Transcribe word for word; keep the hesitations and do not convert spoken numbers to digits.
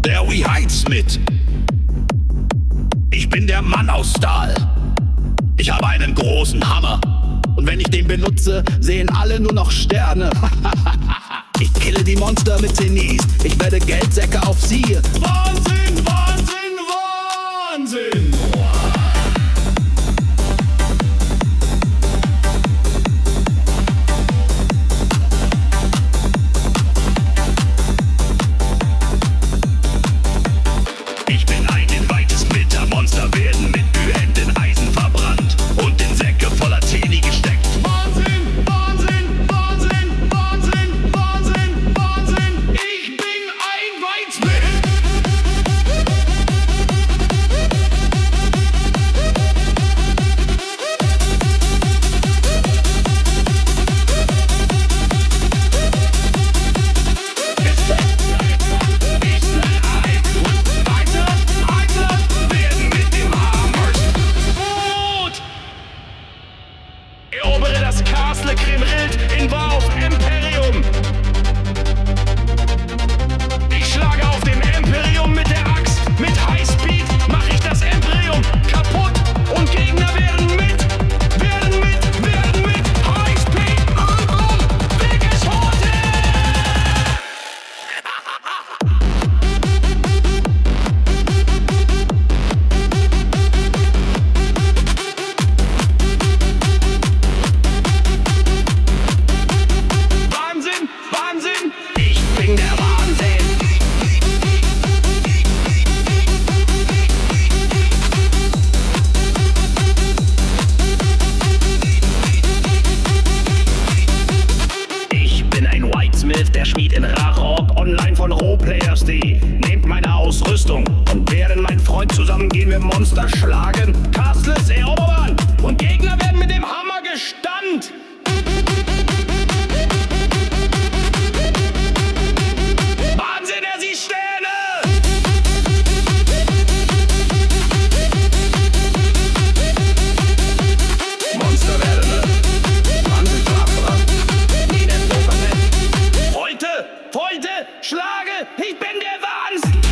der We Heidsmith. Ich bin der Mann aus Stahl. Ich habe einen großen Hammer. Und wenn ich den benutze, sehen alle nur noch Sterne. Ich kille die Monster mit Tenis. Ich werde Geldsäcke auf sie. Wahnsinn, Wahnsinn, Wahnsinn! Ich bin ein invites Mitter. Monster werden mit Ü-Hand in Eisen verbrannt und in Säcke voller Teni gesteckt. Wahnsinn, Wahnsinn, Wahnsinn, Wahnsinn, Wahnsinn, Wahnsinn! Ich bin ein Weidsmith! Erobere das Castle Grimrild in War auf Imperium. Ich schlage auf dem Imperium mit der Axt. Mit Highspeed mache ich das Imperium kaputt. Und Gegner werden mit, werden mit, werden mit Highspeed und um, weggeschossen. Wahnsinn, Wahnsinn, ich bin der Wahnsinn. Ich bin ein Whitesmith, der Schmied in Rachok, online von Roleplayers punkt de. Nehmt meine Ausrüstung und während mein Freund zusammen gehen wir Monster schlagen, Castles erobern und Gegner werden mit dem Hammer gestannt. Wahnsinn, er sieht Sterne! Monster werden Wahnsinn, Schlafler, nie den Pokernet. Heute, heute, schlage, ich bin der Wahnsinn!